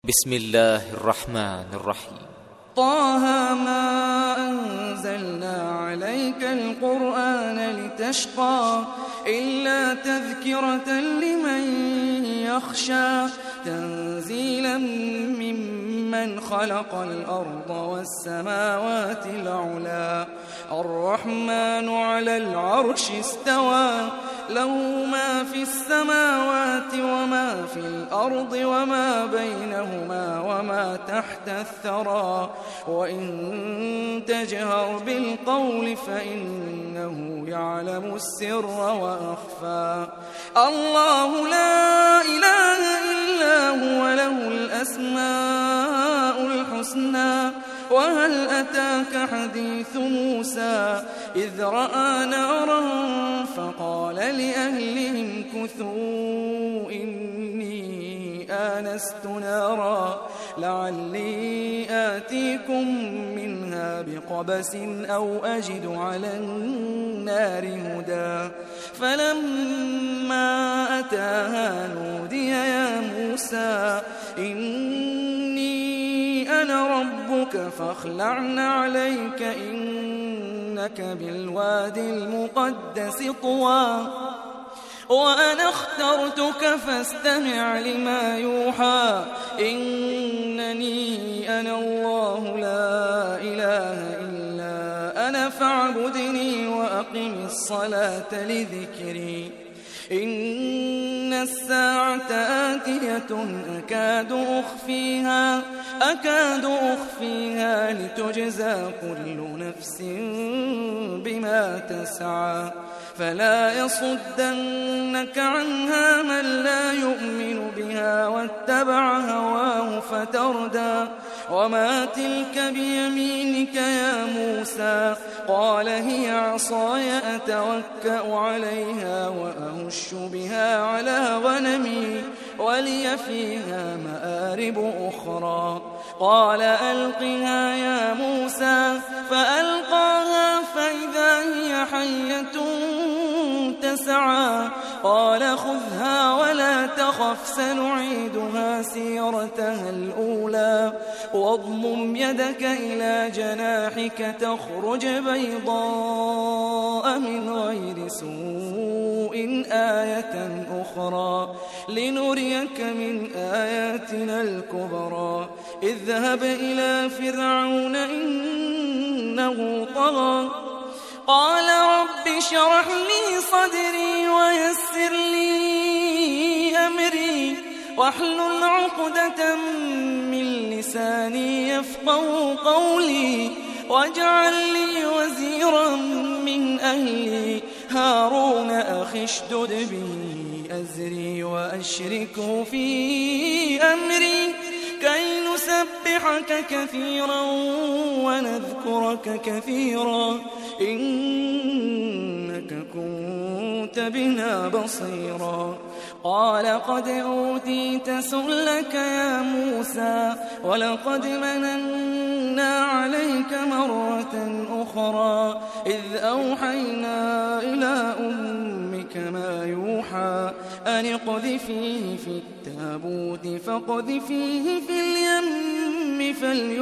بسم الله الرحمن الرحيم. طه ما أنزلنا عليك القرآن لتشقى إلا تذكرة لمن يخشى تنزيلا ممن خلق الأرض والسماوات العلى الرحمن على العرش استوى له ما في السماوات وما في الأرض وما بينهما وما تحت الثرى وإن تجهر بالقول فإنه يعلم السر وأخفى الله لا إله إلا هو له الأسماء الحسنى وهل أتاك حديث موسى إذ رأى نارا فقال لأهلهم كثوا إني آنست نارا لعلي آتيكم منها بقبس أو أجد على النار هدى فلما أتاها نودي يا موسى إني أنا ربك فاخلع عليك إنك بالوادي المقدس طوى وأنا اخترتك فاستمع لما يوحى إنني أنا الله لا إله إلا أنا فاعبدني وأقم الصلاة لذكري إن الساعة آتية أكاد أخفيها لتجزى كل نفس بما تسعى فلا يصدنك عنها من لا يؤمن بها واتبع هواه فتردى وما تلك بيمينك يا موسى قال هي عصاي أتوكأ عليها وأهش بها على غنمي ولي فيها مآرب أخرى قال ألقها يا موسى فألقاها فإذا هي حية تسعى قال خذها ولا تخف سنعيدها سيرتها الأولى واضمم يدك إلى جناحك تخرج بيضاء من غير سوء آية أخرى لنريك من آياتنا الكبرى اذهب إلى فرعون إنه طغى قال رب اشرح لي صدري ويسر لي أمري واحلل عقدة من لساني يفقهوا قولي واجعل لي وزيرا من أهلي هارون أخي اشدد به أزري وأشركه في أمري كي نسبحك كثيرا ونذكرك كثيرا إنك كنت بنا بصيرا قال قد أوتيت سؤلك يا موسى ولقد مننا عليك مرة أخرى إذ أوحينا إلى أمك ما يوحى أن اقذفيه في التابوت فاقذفيه في اليم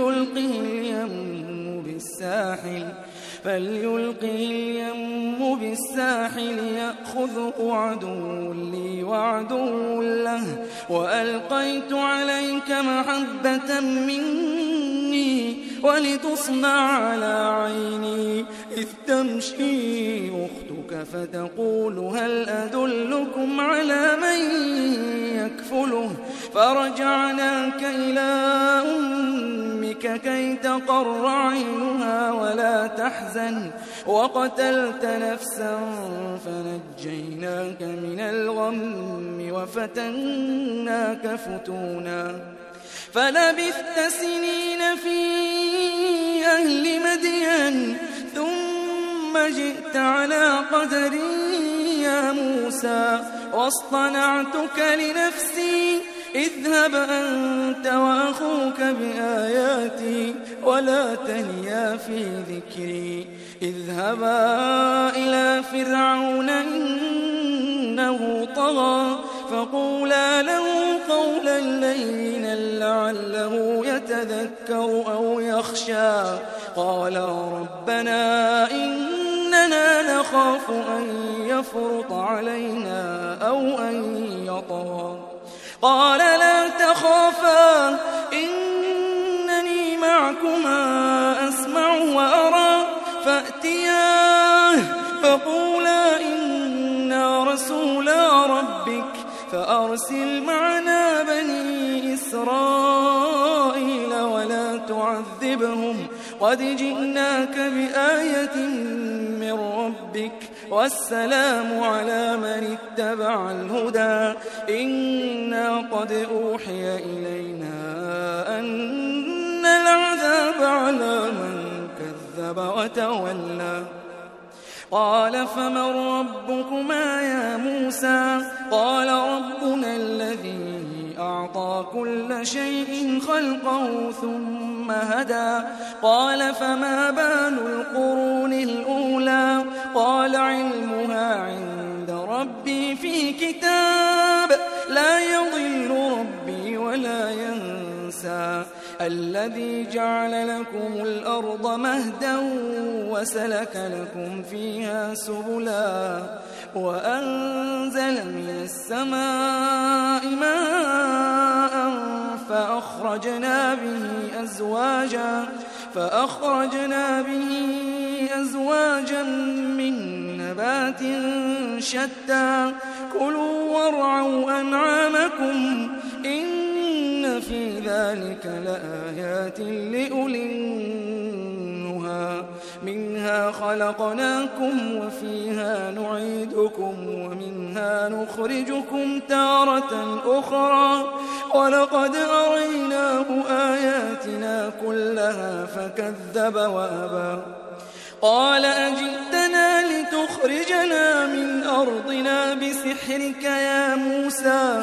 فليلقه اليم بالساحل يأخذه عدو لي وعدو له وألقيت عليك محبة مني ولتصنع على عيني إذ تمشي أختك فتقول هل أدلكم على من يكفله فرجعناك إلى أمك كي تقر عينها ولا تحزن وقتلت نفسا فنجيناك من الغم وفتناك فتونا فلبثت سنين في أهل مدين ثم جئت على قدري يا موسى واصطنعتك لنفسي اذهب أنت وأخوك بآياتي ولا تنيا في ذكري اذهبا إلى فرعون إنه طغى فقولا له قولا لينا لعله يتذكر أو يخشى. قالا ربنا إننا نخاف أن يفرط علينا أو أن يطغى. قال لا تخافا إنني معكما أسمع وأرى. فأتياه فقولا إنا رسولا ربك فأرسل معنا بني إسرائيل ولا تعذبهم قد جئناك بآية من ربك والسلام على من اتبع الهدى. إنا قد أوحي إلينا أن العذاب على من كذب وتولى. قال فمن ربكما يا موسى؟ قال ربنا الذي أعطى كل شيء خلقه ثم هدى. قال فما بال القرون الأولى؟ قال علمها عند ربي في كتاب لا يضل ربي ولا ينسى. الذي جعل لكم الأرض مهدا وسلك لكم فيها سبلا وأنزل من السماء ماء فأخرجنا به أزواجا من نبات شتى. كلوا وارعوا أنعامكم إن في ذلك لآيات لأولي النهى. منها خلقناكم وفيها نعيدكم ومنها نخرجكم تارة أخرى. ولقد أريناه آياتنا كلها فكذب وأبى. قال أجئتنا لتخرجنا من أرضنا بسحرك يا موسى؟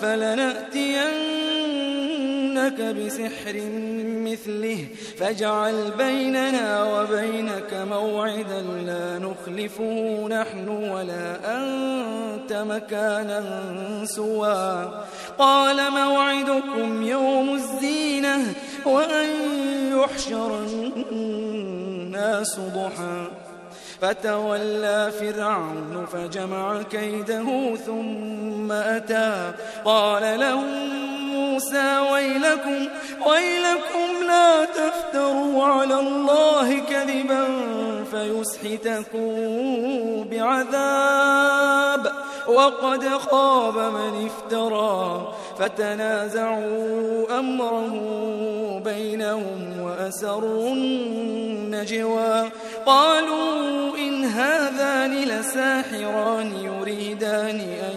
فلنأتينك بسحر مثله فاجعل بيننا وبينك موعدا لا نخلفه نحن ولا أنت مكانا سوى. قال موعدكم يوم الزينة وأن يحشر الناس ضحى. فتولى فرعون فجمع كيده ثم أتى. قال لهم موسى ويلكم لا تفتروا على الله كذبا فيسحتكم بعذاب وقد خاب من افترى. فتنازعوا أمره بينهم وأسروا النجوى. قالوا إن هذان لساحران يريدان أن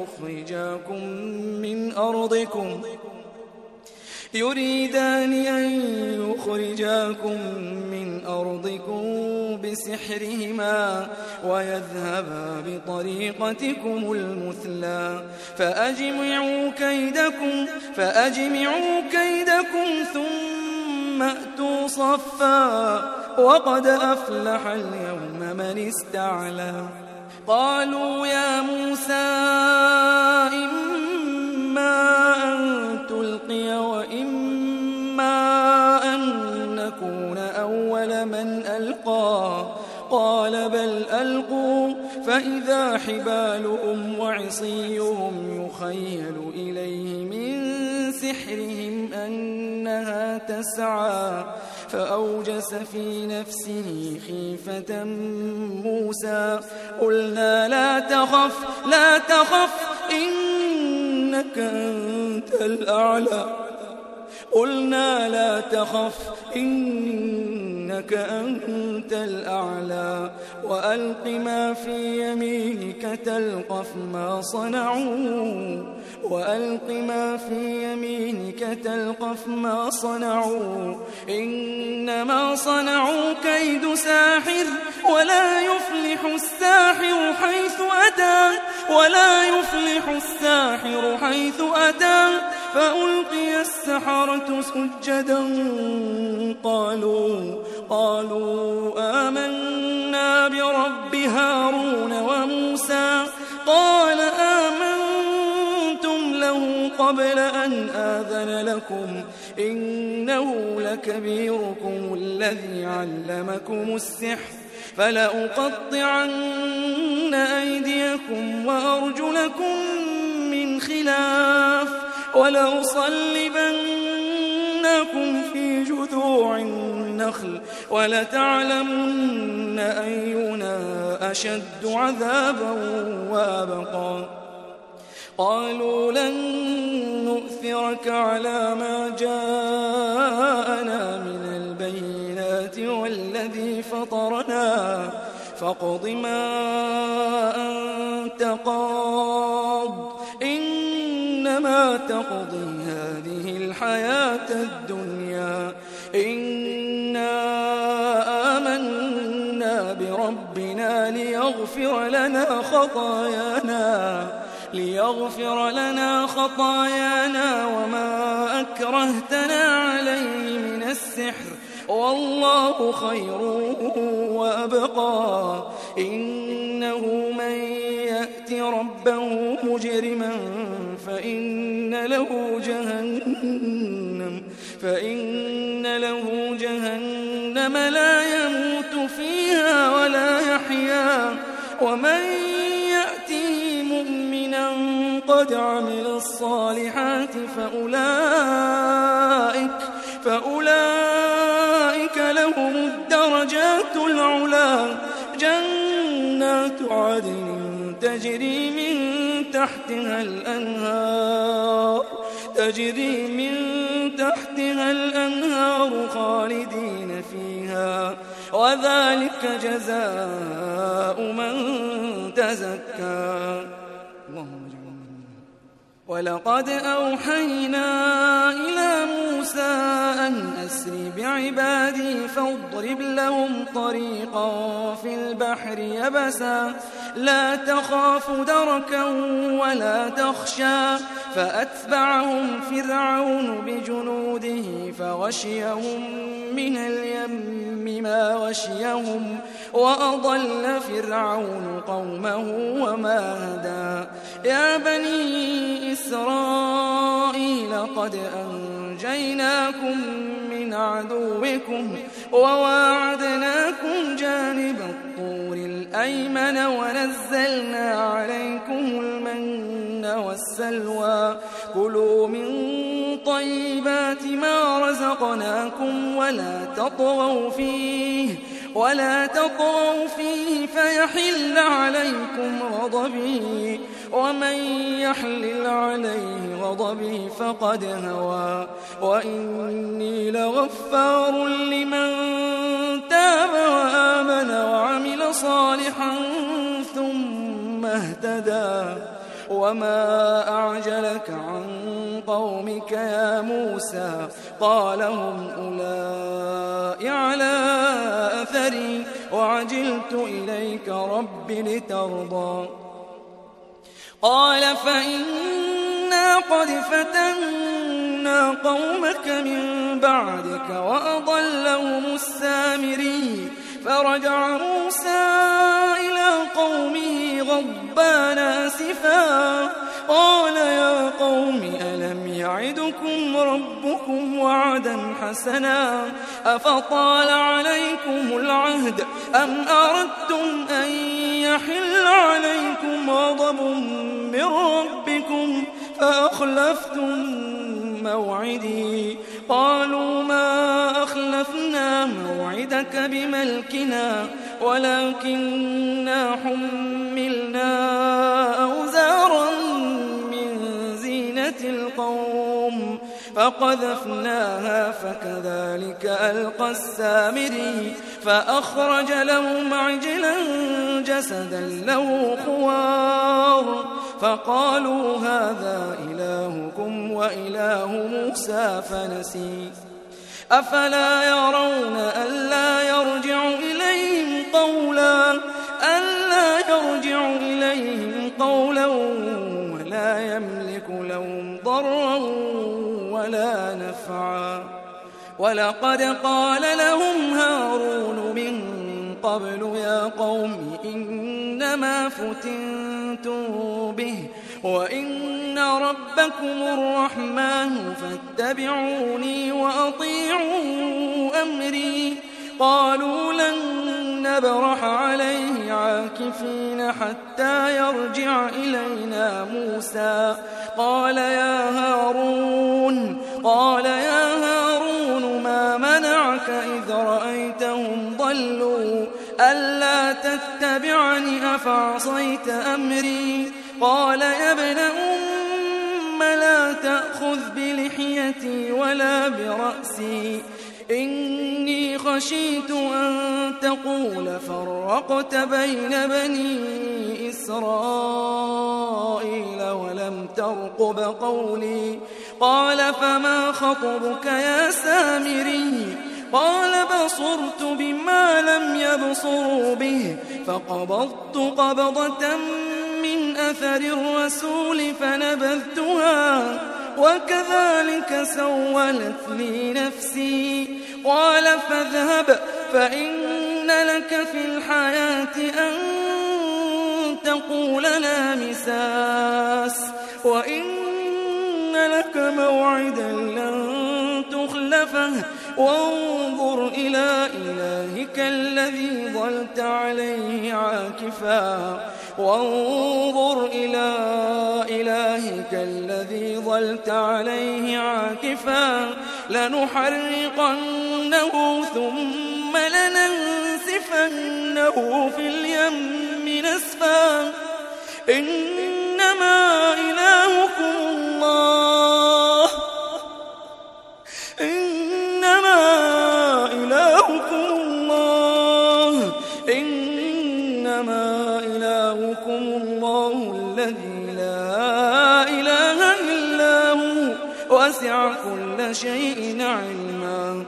يخرجاكم من أرضكم بسحرهما ويذهبا بطريقتكم المثلى. فأجمعوا كيدكم ثم أتوا صفا وقد أفلح اليوم من استعلى. قالوا يا موسى إما أن تلقي وإما أن نكون أول من ألقى. قال بل ألقوا فإذا حبالهم وعصيهم يخيل إليه من سحرهم أنها تسعى. فأوجس في نفسه خيفة موسى. قلنا لا تخف إنك أنت الأعلى وألق ما في يمينك تلقف ما صنعوا إنما صنعوا كيد ساحر ولا يفلح الساحر حيث أتى. فألقي السحرة سجدا قالوا آمنا برب هارون وموسى. قال قبل أن آذن لكم إنه لكبيركم الذي علمكم السحر فلأقطعن أيديكم وأرجلكم من خلاف ولأصلبنكم في جذوع النخل ولتعلمن أينا أشد عذابا وأبقى قالوا لن نؤثرك على ما جاءنا من البينات والذي فطرنا فاقض ما أنت قاض إنما تقضي هذه الحياة الدنيا إنا آمنا بربنا ليغفر لنا خطايانا وما أكرهتنا عليه من السحر والله خير وأبقى إنه من يأت ربه مجرما فإن له جهنم لا يموت فيها ولا يحيا ومن يأته مؤمنا قد عمل الصالحات فأولئك لهم الدرجات العلى جنات عدن تجري من تحتها الأنهار خالدين فيها وذلك جزاء من تزكى اللهم ولقد أوحينا إلى موسى أن أسر بعبادي فاضرب لهم طريقا في البحر يبسا لا تخاف دركا ولا تخشى فأتبعهم فرعون بجنوده فغشيهم من اليم ما غشيهم وأضل فرعون قومه وما هدى يا بني إسرائيل قد أنجيناكم من عدوكم وواعدناكم جانب الطور الأيمن ونزلنا عليكم المن والسلوى كلوا من طيبات ما رزقناكم ولا تطغوا فيه فيحل عليكم غضبي ومن يحلل عليه غضبي فقد هوى وإني لغفار لمن تاب وآمن وعمل صالحا ثم اهتدى وما أعجلك عن قومك يا موسى قال هم أولئك على أثري وعجلت إليك رب لترضى قال فإنا قد فتنا قومك من بعدك وأضلهم السامري فرجع موسى إلى قومه غضبان آسفا قال يا قوم ألم يعدكم ربكم وعدا حسنا أفطال عليكم العهد أم أردتم أن يحل عليكم غضب من ربكم فأخلفتم موعدي قالوا ما أخلفنا موعدك بملكنا ولكننا حملنا أوزارا من زينة القوم فقذفناها فكذلك ألقى السامري فأخرج لهم عجلا جسدا له خوار فقالوا هذا إلهكم وإله موسى فنسي أفلا يرون ألا يرجع إليهم قولا ولا يملك لهم ضرا ولا نفعا ولقد قال لهم هارون من قبل يا قوم إنما فتنتم به وإن ربكم الرحمن فاتبعوني وأطيعوا أمري. قالوا لن نبرح عليه عاكفين حتى يرجع إلينا موسى. قال يا هارون ما منعك إذ رأيتهم ضلوا ألا تتبعني أفعصيت أمري؟ قال يا ابن أم لا تأخذ بلحيتي ولا برأسي إني خشيت أن تقول فرقت بين بني إسرائيل ولم ترقب قولي. قال فما خطبك يا سامري؟ قال بصرت بما لم يبصروا به فقبضت قبضة من أثر الرسول فنبذتها وكذلك سولت لي نفسي. قال فاذهب فإن لك في الحياة أن تقول لا مساس وإن لك موعدا لن تخلفه وانظر إلى إلهك الذي ظلت عليه عاكفا لنحرقنه ثم لننسفنه في اليم نسفا. إنما إلهكم الله الذي لا إله إلا هو وسع كل شيء علما.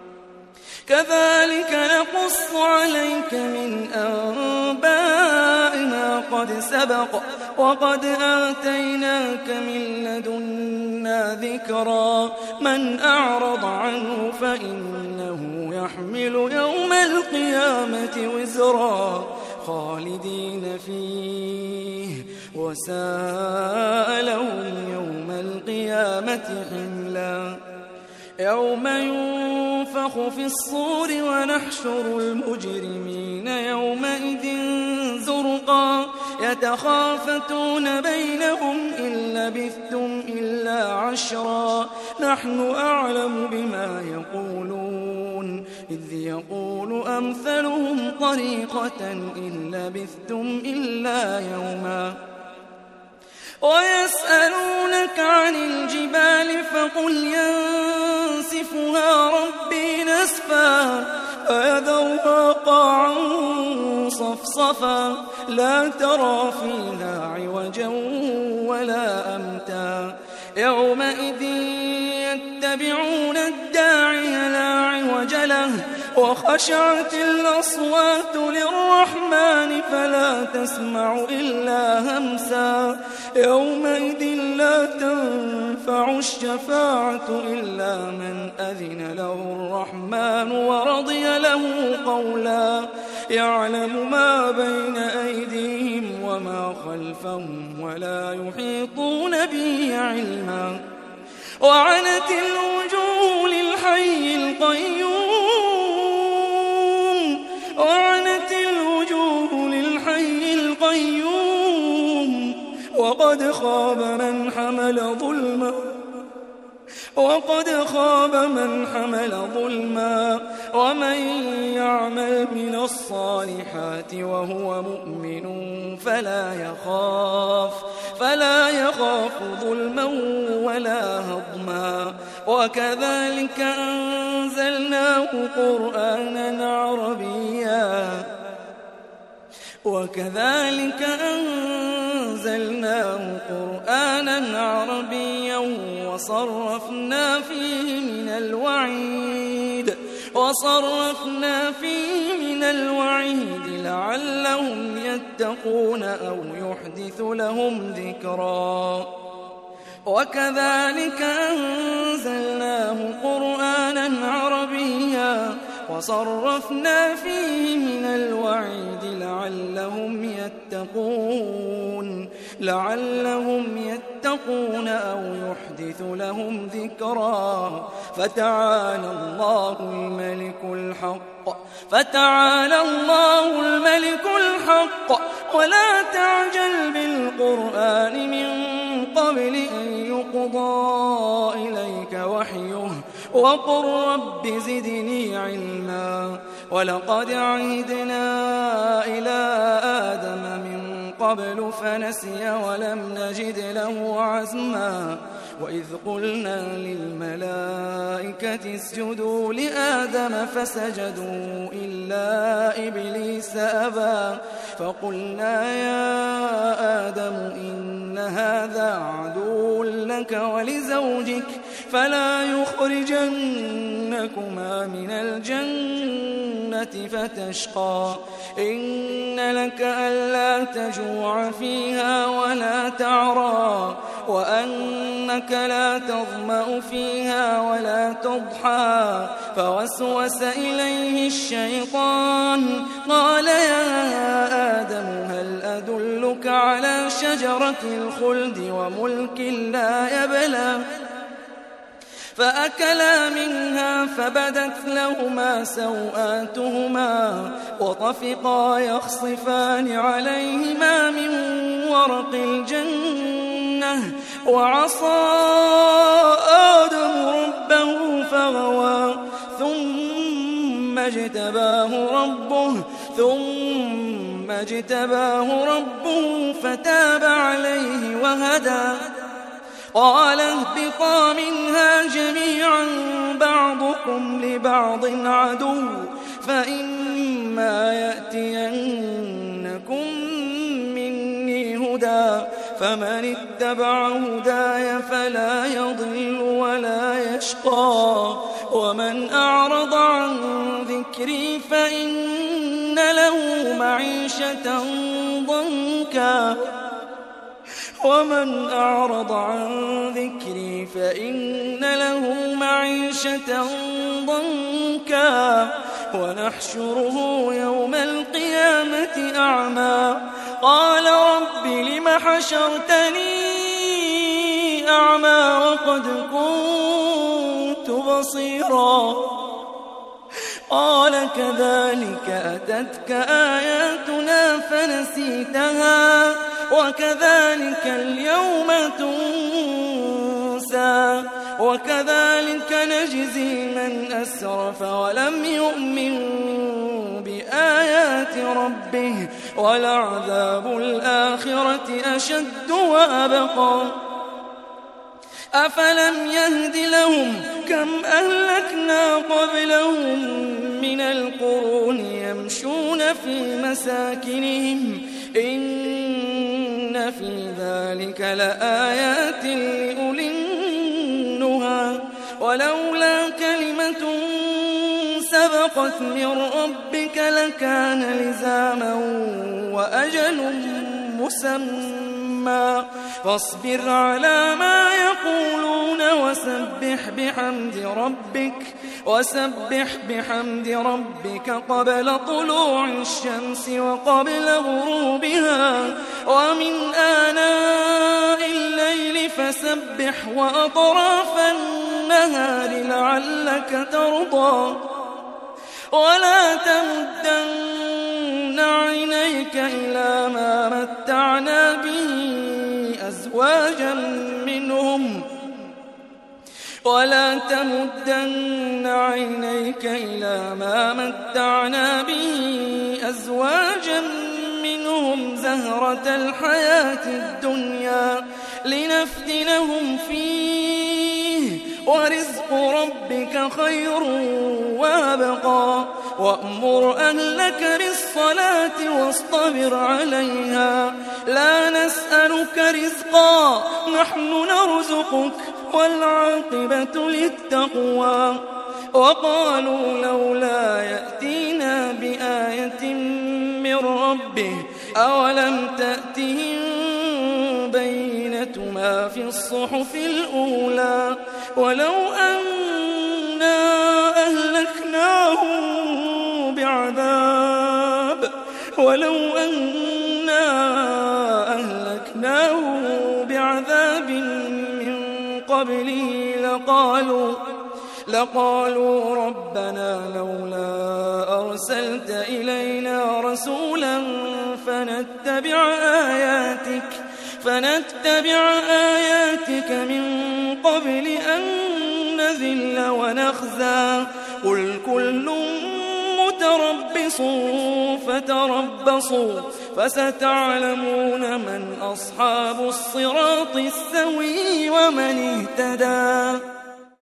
كذلك نقص عليك من أنباء ما قد سبق وقد آتيناك من لدنا ذكرا. من أعرض عنه فإنه يحمل يوم القيامة وزرا خالدين فيه وساء لهم يوم القيامة حملا. يوم ينفخ في الصور ونحشر المجرمين يومئذ زرقا يتخافتون بينهم إن لبثتم إلا عشرا نحن أعلم بما يقولون إذ يقول أمثلهم طريقة إن لبثتم إلا يوما. ويسألونك عن الجبال فقل ينسفها ربي نسفا فيذرها قاعا صفصفا لا ترى فيها عوجا ولا أمتا. يومئذ يتبعون الداعي لا عوج له وخشعت الأصوات للرحمن فلا تسمع إلا همسا. يومئذ لا تنفع الشفاعة إلا من أذن له الرحمن ورضي له قولا. يعلم ما بين أيديهم وما خلفهم ولا يحيطون به علما. وعنت الوجوه للحي القيوم وقد خاب من حمل ظلما ومن يعمل من الصالحات وهو مؤمن فلا يخاف ظلما ولا هضما. وكذلك أنزلناه قرآنا عربيا وصرفنا فيه من الوعيد لعلهم يتقون أو يحدث لهم ذكرا. وكذلك أنزلناه قرآنا عربيا وصرفنا فيه من الوعيد لعلهم يتقون. لعلهم يتقون أو يحدث لهم ذكرا. فتعالى الله الملك الحق ولا تعجل بالقرآن من قبل أن يقضى إليك وحيه وقل رب زدني علما. ولقد عهدنا إلى آدم من قبل فنسي ولم نجد له عزما. وإذ قلنا للملائكة اسجدوا لآدم فسجدوا إلا إبليس أبى. فقلنا يا آدم إن هذا عدو لك ولزوجك فلا يخرجنكما من الجنة فتشقى. إن لك ألا تجوع فيها ولا تعرى وأنك لا تظمأ فيها ولا تضحى. فوسوس إليه الشيطان قال يا آدم هل أدلك على شجرة الخلد وملك لا يبلى. فأكلا منها فبدت لهما سوآتهما وطفقا يخصفان عليهما من ورق الجنة. وعصى آدم ربه فغوى ثم اجتباه ربه فتاب عليه وهدى. قال اهبطا منها جميعا بعضكم لبعض عدو فإما يأتينكم مني هدى فمن اتبع هداي فلا يضل ولا يشقى. ومن أعرض عن ذكري فإن له معيشة ضنكا ونحشره يوم القيامة أعمى. قال رب لم حشرتني أعمى وقد كنت بصيرا. قال كذلك أتتك آياتنا فنسيتها وكذلك اليوم تنسى. وكذلك نجزي من أسرف ولم يؤمن بآيات ربه ولعذاب الآخرة أشد وأبقى. أفلم يهد لهم كم أهلكنا قبلهم من القرون يمشون في مساكنهم إن في ذلك لآيات لأولي النهى. ولولا كلمة سبقت من ربك لكان لزاما وأجل مسمى. فاصبر على ما يقولون وسبح بحمد ربك قبل طلوع الشمس وقبل غروبها ومن آناء الليل فسبح وأطراف النهار لعلك ترضى. ولا تمدن عينيك إلى ما متعنا به أزواجا منهم زهرة الحياة الدنيا لنفتنهم فيه ورزق ربك خير وأبقى. وأمر أهلك بالصلاة واصطبر عليها لا نسألك رزقا نحن نرزقك والعاقبة للتقوى. وقالوا لولا يأتينا بآية من ربه أولم تأتهم بينة ما في الصحف الأولى ولو أنا أهلكناهم قبله لقالوا ربنا لولا أرسلت إلينا رسولا فنتبع آياتك من قبل أن نذل ونخزى قل كل متربص فتربصوا فستعلمون من أصحاب الصراط السوي ومن اهتدى.